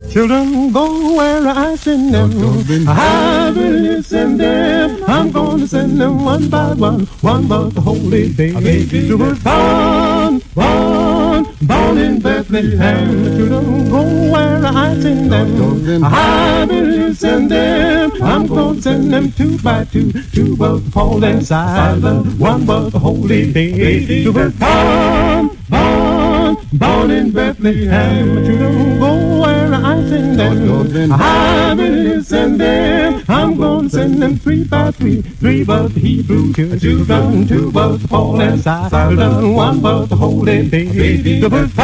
Children go where I send them. I will send them. I'm gonna send them one by one but the holy baby. You were born in Bethlehem. Children go where I send them. I will send them. I'm gonna send them two by two but Paul and Silas, one but the holy baby. You were born in Bethlehem. Children go where I send them. I will send them. I'm gonna send them three by three but the Hebrew children, two but Paul and Silas, one but the holy baby. The birth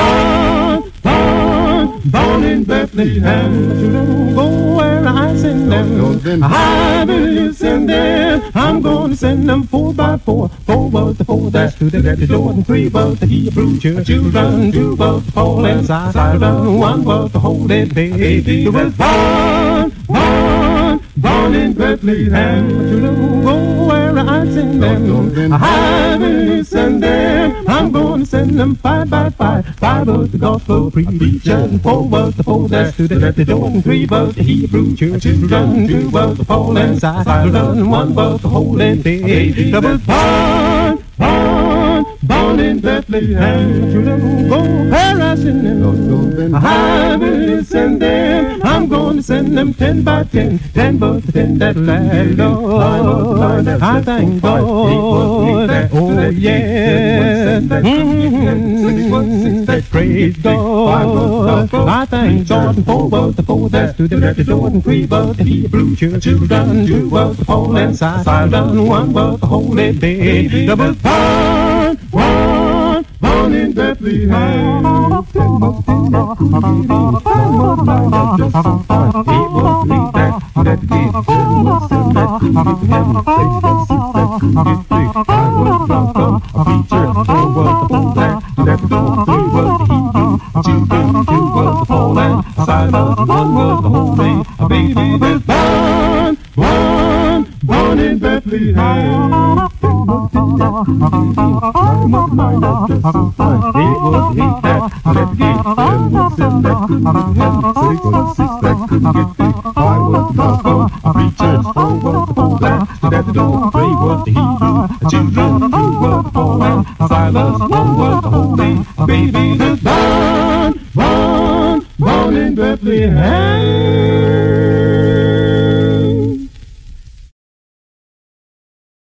born in Bethlehem. Children go where I send them. I will send them. I'm gonna send them four by four but the four that's to the door, and three but the Hebrew children, two but Paul and Silas, one but the holy baby. The birth born in Bethlehem. Children go where I send them. I will send them. I'm gonna send them five by five but the gospel preachers, four but the four that's to the door, and three but the Hebrew children, two but the Paul and Silas, one but the holy baby. The birth born in Bethlehem. Children go where I send them. I will send them. I'm gonna send them 10 by 10 but the 10 that last. Lord, I thank God. Oh yeah. Praise God. I thank God. Four but the four that's to the door, and three but the Hebrew children, two but the Paul and Silas, one but the holy baby. The birth born in Bethlehem. Born in Bethlehem. Born in Bethlehem.